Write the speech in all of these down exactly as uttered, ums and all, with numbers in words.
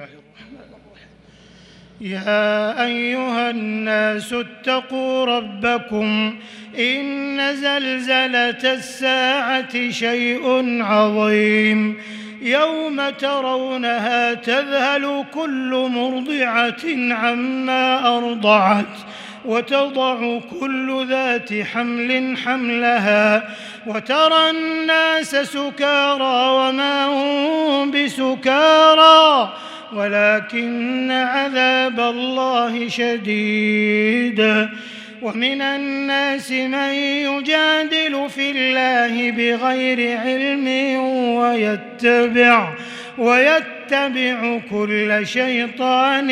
الرحمن الرحيم. يا أيها الناس اتقوا ربكم إن زلزلة الساعة شيء عظيم يوم ترونها تذهل كل مرضعة عما أرضعت وتضع كل ذات حمل حملها وترى الناس سكارى وما هم بسكارى ولكن عذاب الله شديد. ومن الناس من يجادل في الله بغير علم ويتبع ويتبع كل شيطان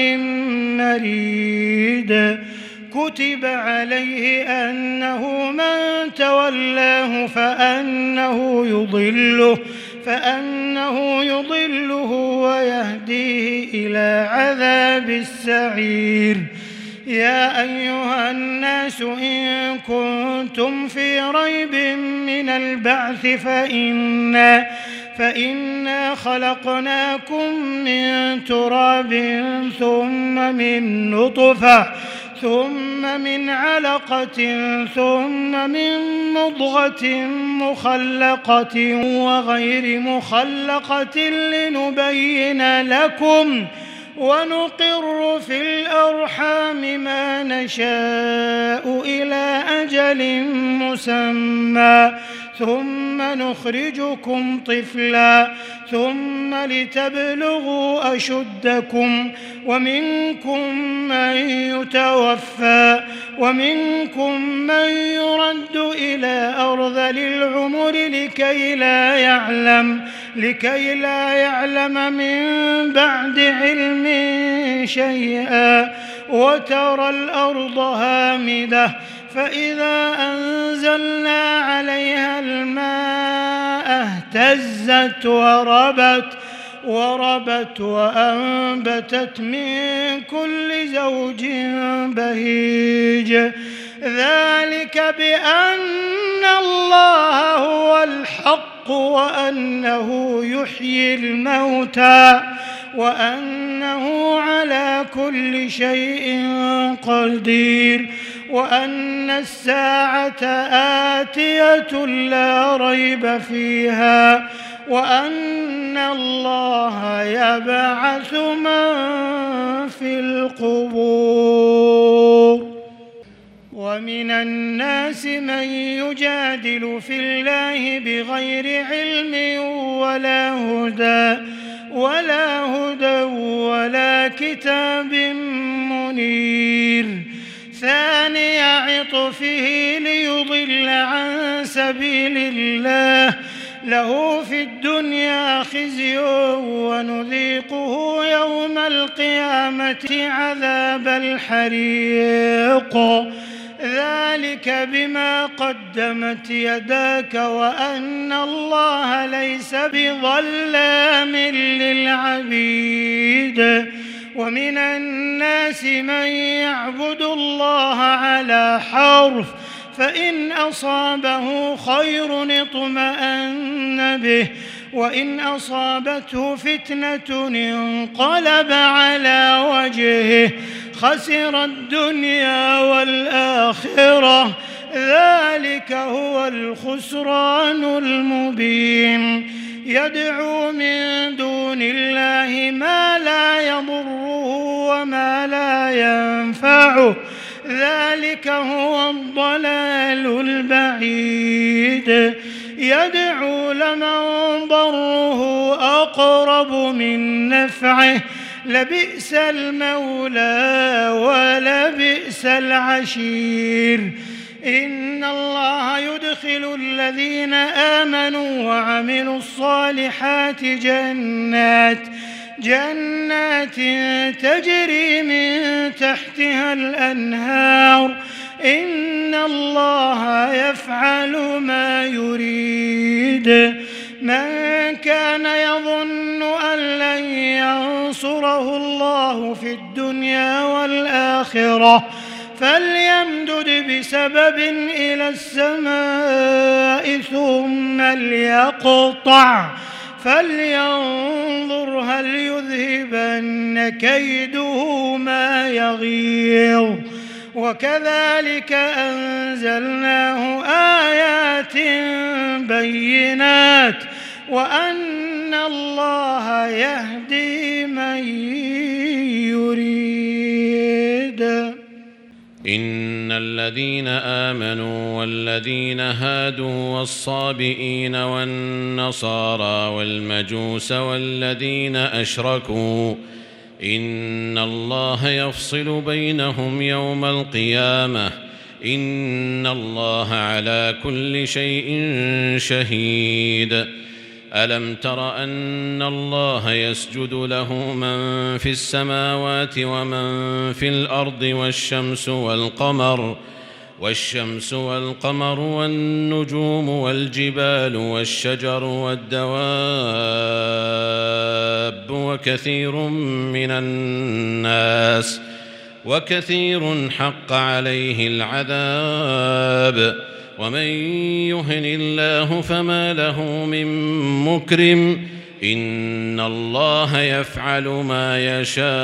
مريد. كتب عليه أنه من تولاه فأنه يضله فأنه يضله ويهديه إلى عذاب السعير. يا أيها الناس إن كنتم في ريب من البعث فإنا فإنا خلقناكم من تراب ثم من نطفة ثم من علقة ثم من مضغة مخلقة وغير مخلقة لنبين لكم ونقر في الأرحام ما نشاء إلى أجل مسمى ثم نخرجكم طفلا ثم لتبلغوا أشدكم ومنكم من يتوفى ومنكم من يرد إلى أرذل العمر لكي لا يعلم لكي لا يعلم من بعد علم شيئا وترى الأرض هامدة فإذا أنزلنا عليها الماء اهتزت وربت وربت وأنبتت من كل زوج بهيج. ذلك بأن الله هو الحق وأنه يحيي الموتى وأنه على كل شيء قدير وأن الساعة آتية لا ريب فيها وأن الله يبعث من في القبور. ومن الناس من يجادل في الله بغير علم ولا هدى ولا هدى ولا كتاب منير. ثاني عطفه ليضل عن سبيل الله له في الدنيا خزي ونذيقه يوم القيامة عذاب الحريق. ذلك بما قدمت يداك وأن الله ليس بظلام للعبيد. ومن الناس من يعبد الله على حرف فإن أصابه خير اطمأن به وإن أصابته فتنة انقلب على وجهه خسر الدنيا والآخرة. ذلك هو الخسران المبين. يدعو من دون الله ما لا يضره وما لا ينفعه ذلك هو الضلال البعيد. يدعو لمن ضره أقرب من نفعه لبئس المولى ولبئس العشير. إن الله يدخل الذين آمنوا وعملوا الصالحات جنات جنات تجري من تحتها الأنهار. إن الله يفعل ما يريد. من كان يظن أن لن ينصره الله في الدنيا والآخرة فليمدد بسبب إلى السماء ثم ليقطع فلينظر هل يذهبن كيده ما يغيظ وكذلك أنزلناه آيات بينات وأن الله يهدي من يريد. إن الذين آمنوا والذين هادوا والصابئين والنصارى والمجوس والذين أشركوا إن الله يفصل بينهم يوم القيامة إن الله على كل شيء شهيد. ألم تر أن الله يسجد له من في السماوات ومن في الأرض والشمس والقمر والشمس والقمر والنجوم والجبال والشجر والدواب وكثير من الناس وكثير حق عليه العذاب ومن يهن الله فما له من مكرم إن الله يفعل ما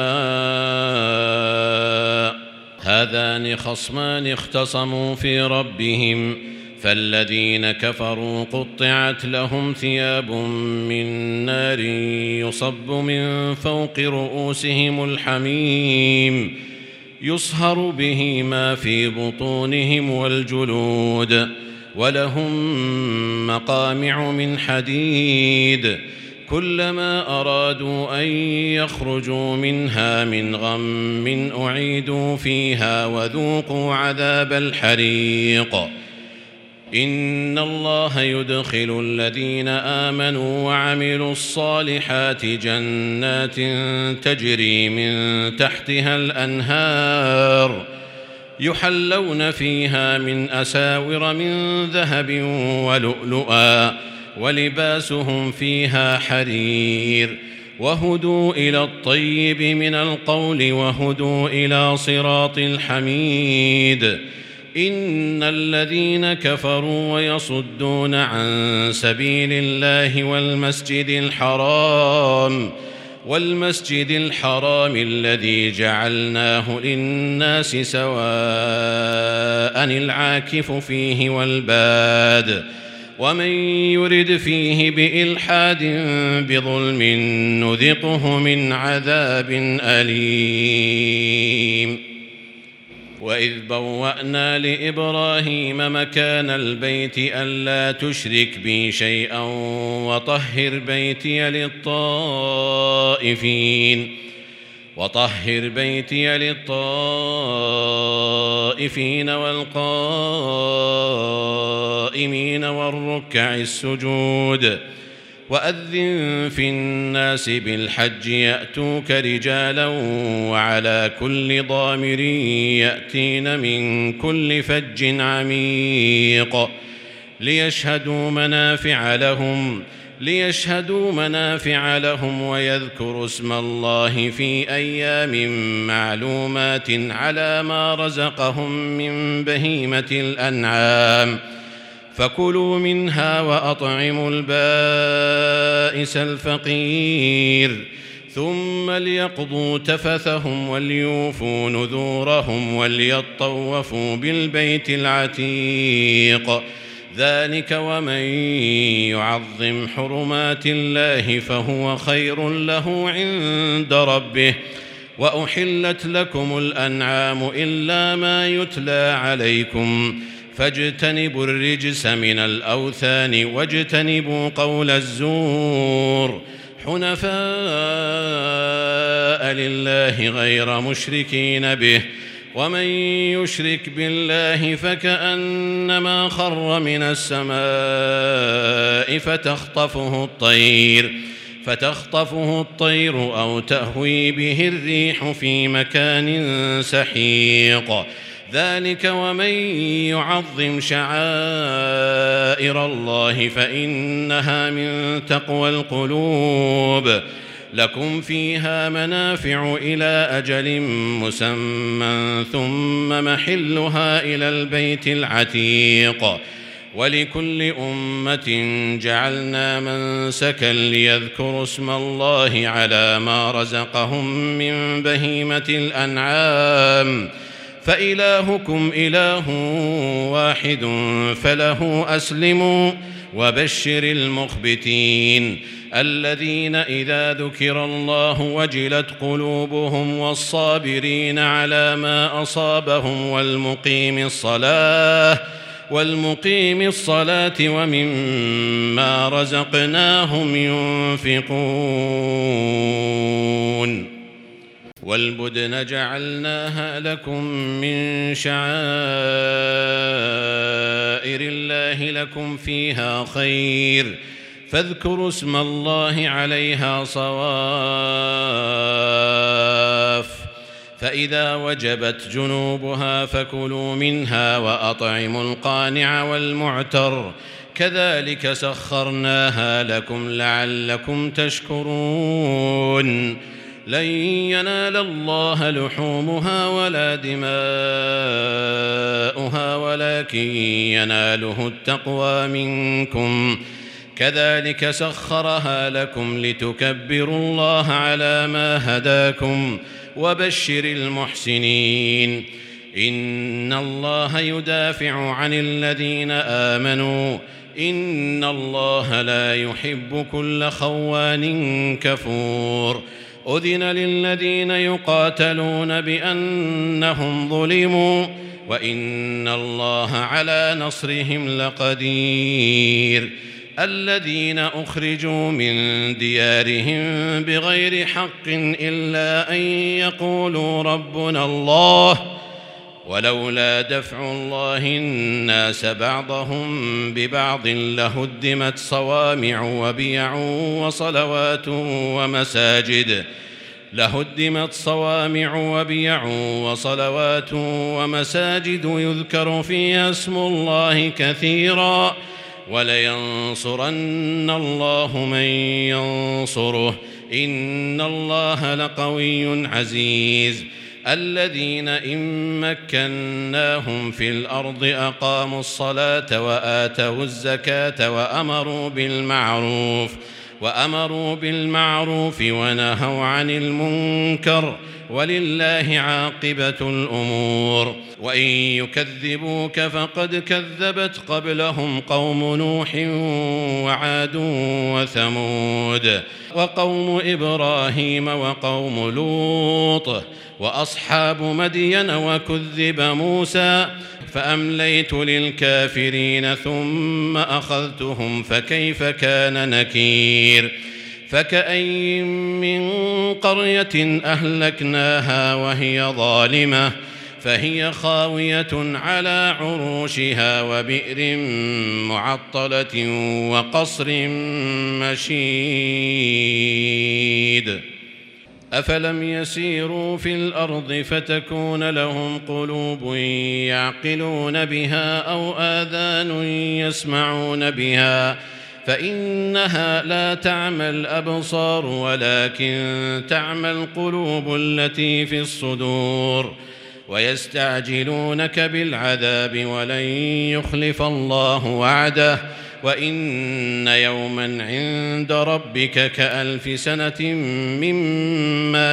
يشاء. هذان خصمان اختصموا في ربهم فالذين كفروا قطعت لهم ثياب من نار يصب من فوق رؤوسهم الحميم يصهر به ما في بطونهم والجلود ولهم مقامع من حديد كلما أرادوا أن يخرجوا منها من غم أعيدوا فيها وذوقوا عذاب الحريق. إن الله يدخل الذين آمنوا وعملوا الصالحات جنات تجري من تحتها الأنهار يحلون فيها من أساور من ذهب ولؤلؤا ولباسهم فيها حرير وهدوا إلى الطيب من القول وهدوا إلى صراط الحميد. إن الذين كفروا ويصدون عن سبيل الله والمسجد الحرام والمسجد الحرام الذي جعلناه للناس سواء العاكف فيه والباد ومن يرد فيه بإلحاد بظلم نذقه من عذاب أليم. وإذ بوأنا لإبراهيم مكان البيت ألا تشرك بي شيئا وطهر بيتي للطائفين وطهر بيتي للطائفين والقائمين والركع السجود وأذن في الناس بالحج يأتوك رجالا وعلى كل ضامر يأتين من كل فج عميق ليشهدوا منافع لهم ليشهدوا منافع لهم ويذكروا اسم الله في أيام معلومات على ما رزقهم من بهيمة الأنعام فكلوا منها وأطعموا البائس الفقير ثم ليقضوا تفثهم وليوفوا نذورهم وليطوفوا بالبيت العتيق ذلك ومن يعظم حرمات الله فهو خير له عند ربه وأحلت لكم الأنعام إلا ما يتلى عليكم فاجتنبوا الرجس من الأوثان واجتنبوا قول الزور حنفاء لله غير مشركين به ومن يشرك بالله فكأنما خر من السماء فتخطفه الطير فتخطفه الطير أو تهوي به الريح في مكان سحيق ذلك ومن يعظم شعائر الله فإنها من تقوى القلوب لكم فيها منافع إلى أجل مسمى ثم محلها إلى البيت العتيق ولكل أمة جعلنا منسكا ليذكروا اسم الله على ما رزقهم من بهيمة الأنعام فإلهكم إله واحد فله أسلموا وبشر المخبتين الذين إذا ذكر الله وجلت قلوبهم والصابرين على ما أصابهم والمقيم الصلاة والمقيم الصلاة ومما رزقناهم ينفقون والبدن جعلناها لكم من شعائر الله لكم فيها خير فاذكروا اسم الله عليها صواف فإذا وجبت جنوبها فكلوا منها وأطعموا القانع والمعتر كذلك سخرناها لكم لعلكم تشكرون لن ينال الله لحومها ولا دماؤها ولكن يناله التقوى منكم كذلك سخرها لكم لتكبروا الله على ما هداكم وبشر المحسنين إن الله يدافع عن الذين آمنوا إن الله لا يحب كل خوان كفور أذن للذين يقاتلون بأنهم ظلموا وإن الله على نصرهم لقدير الذين أخرجوا من ديارهم بغير حق إلا أن يقولوا ربنا الله ولولا دفع الله الناس بعضهم ببعض لهدمت صوامع وبيع وصلوات ومساجد لهدمت صوامع وبيع وصلوات ومساجد يذكر فيها اسم الله كثيرا ولينصرن الله من ينصره إن الله لقوي عزيز الذين إن مكناهم في الأرض أقاموا الصلاة وآتوا الزكاة وأمروا بالمعروف وأمروا بالمعروف ونهوا عن المنكر ولله عاقبة الأمور وإن يكذبوك فقد كذبت قبلهم قوم نوح وعاد وثمود وقوم إبراهيم وقوم لوط وأصحاب مدين وكذب موسى فأمليت للكافرين ثم أخذتهم فكيف كان نكير فكأين من قرية أهلكناها وهي ظالمة فهي خاوية على عروشها وبئر معطلة وقصر مشيد أفلم يسيروا في الأرض فتكون لهم قلوب يعقلون بها أو آذان يسمعون بها فإنها لا تعمى الأبصار ولكن تعمى القلوب التي في الصدور ويستعجلونك بالعذاب ولن يخلف الله وعده وإن يوما عند ربك كألف سنة مما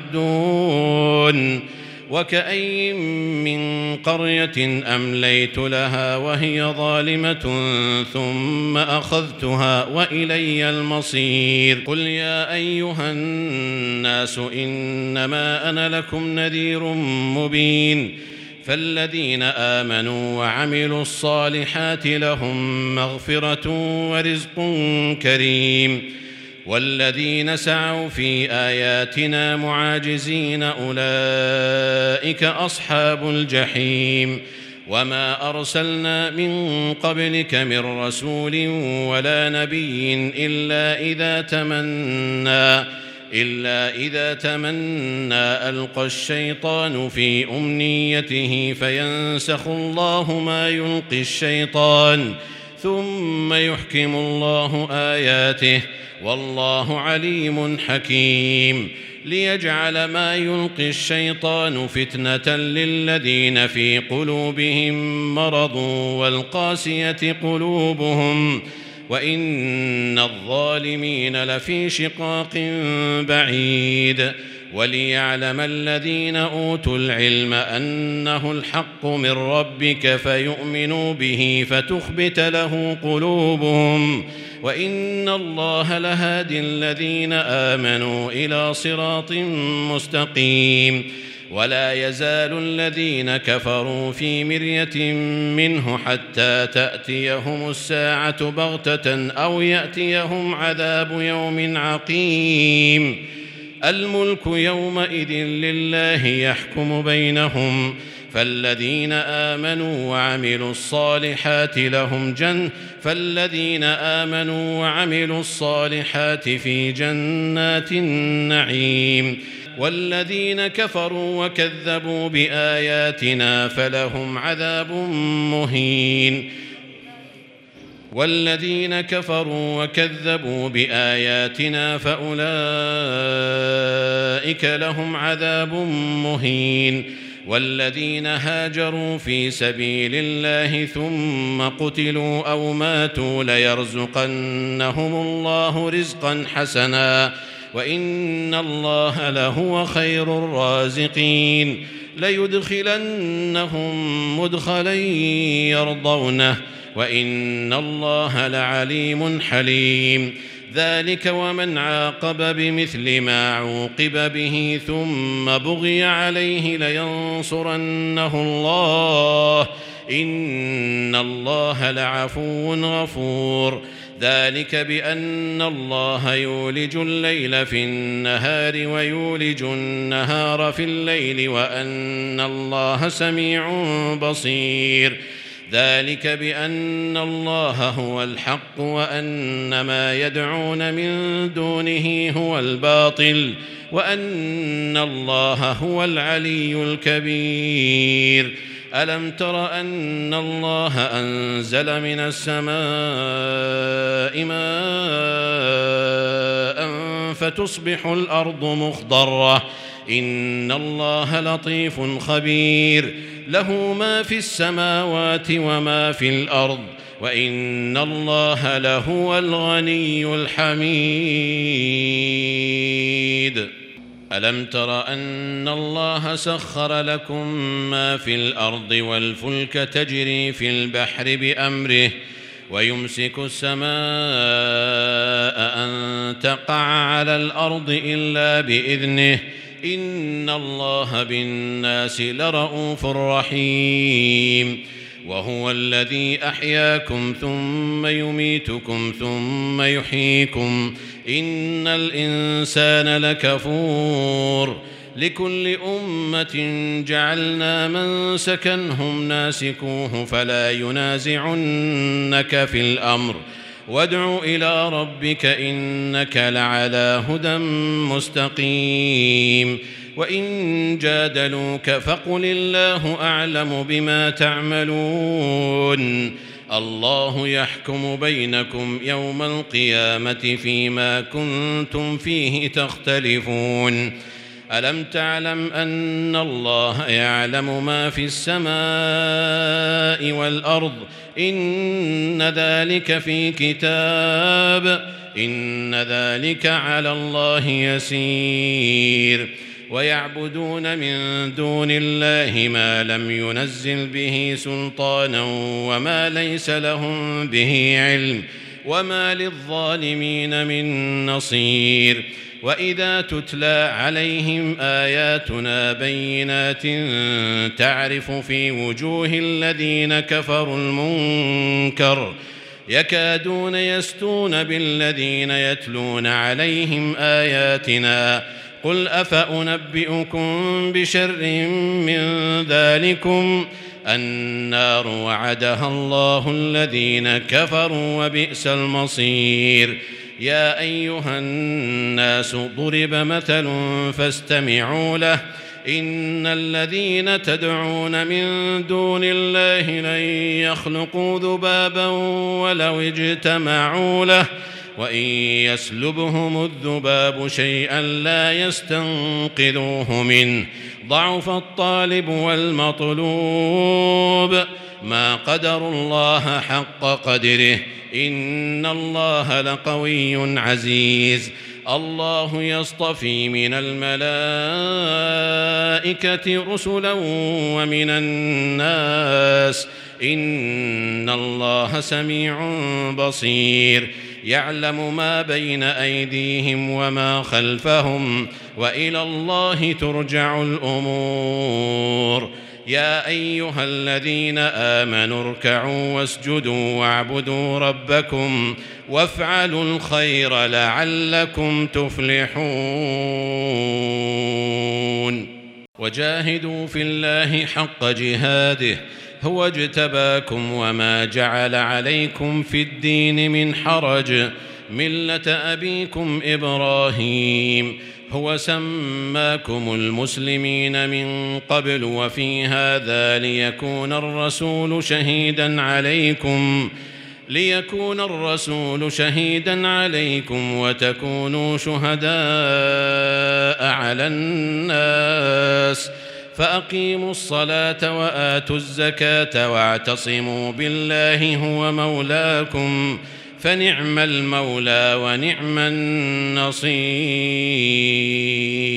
تعدون وكأين من قرية أمليت لها وهي ظالمة ثم أخذتها وإلي المصير قل يا أيها الناس إنما أنا لكم نذير مبين فالذين آمنوا وعملوا الصالحات لهم مغفرة ورزق كريم والذين سعوا في آياتنا معاجزين أولئك أصحاب الجحيم وما أرسلنا من قبلك من رسول ولا نبي إلا إذا تمنى إلا إذا تمنى ألقى الشيطان في أمنيته فينسخ الله ما يلقي الشيطان ثم يحكم الله آياته والله عليم حكيم ليجعل ما يلقي الشيطان فتنة للذين في قلوبهم مرض والقاسية قلوبهم وإن الظالمين لفي شقاق بعيد وليعلم الذين أوتوا العلم أنه الحق من ربك فيؤمنوا به فتخبت له قلوبهم وإن الله لهادي الذين آمنوا إلى صراط مستقيم ولا يزال الذين كفروا في مرية منه حتى تأتيهم الساعة بغتة أو يأتيهم عذاب يوم عقيم الملك يومئذ لله يحكم بينهم فالذين آمنوا وعملوا الصالحات لهم جن فالذين آمنوا وعملوا الصالحات في جنات النعيم والذين كفروا وكذبوا بآياتنا فلهم عذاب مهين والذين كفروا وكذبوا بآياتنا فأولئك لهم عذاب مهين والذين هاجروا في سبيل الله ثم قتلوا أو ماتوا ليرزقنهم الله رزقا حسنا وإن الله لهو خير الرازقين ليدخلنهم مدخلا يرضونه وإن الله لعليم حليم ذلك ومن عاقب بمثل ما عوقب به ثم بغي عليه لينصرنه الله إن الله لعفو غفور ذلك بأن الله يولج الليل في النهار ويولج النهار في الليل وأن الله سميع بصير ذلك بأن الله هو الحق وأن ما يدعون من دونه هو الباطل وأن الله هو العلي الكبير ألم تر أن الله أنزل من السماء ماء فتصبح الأرض مخضرة إن الله لطيف خبير له ما في السماوات وما في الأرض وإن الله لهو الغني الحميد ألم تر أن الله سخر لكم ما في الأرض والفلك تجري في البحر بأمره ويمسك السماء أن تقع على الأرض إلا بإذنه إن الله بالناس لرءوف رحيم وهو الذي أحياكم ثم يميتكم ثم يحييكم إن الإنسان لكفور لكل أمة جعلنا منسكا هم ناسكوه فلا ينازعنك في الأمر وادع إلى ربك إنك لعلى هدى مستقيم وإن جادلوك فقل الله أعلم بما تعملون الله يحكم بينكم يوم القيامة فيما كنتم فيه تختلفون ألم تعلم أن الله يعلم ما في السماء والأرض إن ذلك في كتاب إن ذلك على الله يسير ويعبدون من دون الله ما لم ينزل به سلطانا وما ليس لهم به علم وما للظالمين من نصير وإذا تتلى عليهم آياتنا بينات تعرف في وجوه الذين كفروا المنكر يكادون يسطون بالذين يتلون عليهم آياتنا قل أفأنبئكم بشر من ذلكم النار وعدها الله الذين كفروا وبئس المصير يا أيها الناس ضرب مثل فاستمعوا له إن الذين تدعون من دون الله لن يخلقوا ذبابا ولو اجتمعوا له وإن يسلبهم الذباب شيئا لا يستنقذوه منه ضعف الطالب والمطلوب ما قدروا الله حق قدره إن الله لقوي عزيز الله يصطفي من الملائكة رسلا ومن الناس إن الله سميع بصير يعلم ما بين أيديهم وما خلفهم وإلى الله ترجع الأمور يا أيها الذين آمنوا اركعوا واسجدوا واعبدوا ربكم وافعلوا الخير لعلكم تفلحون وجاهدوا في الله حق جهاده هو اجتباكم وما جعل عليكم في الدين من حرج ملة أبيكم إبراهيم هو سماكم المسلمين من قبل وفي هذا ليكون الرسول شهيدا عليكم ليكون الرسول شهيدا عليكم وتكونوا شهداء على الناس فأقيموا الصلاة وآتوا الزكاة واعتصموا بالله هو مولاكم فنعم المولى ونعم النصير.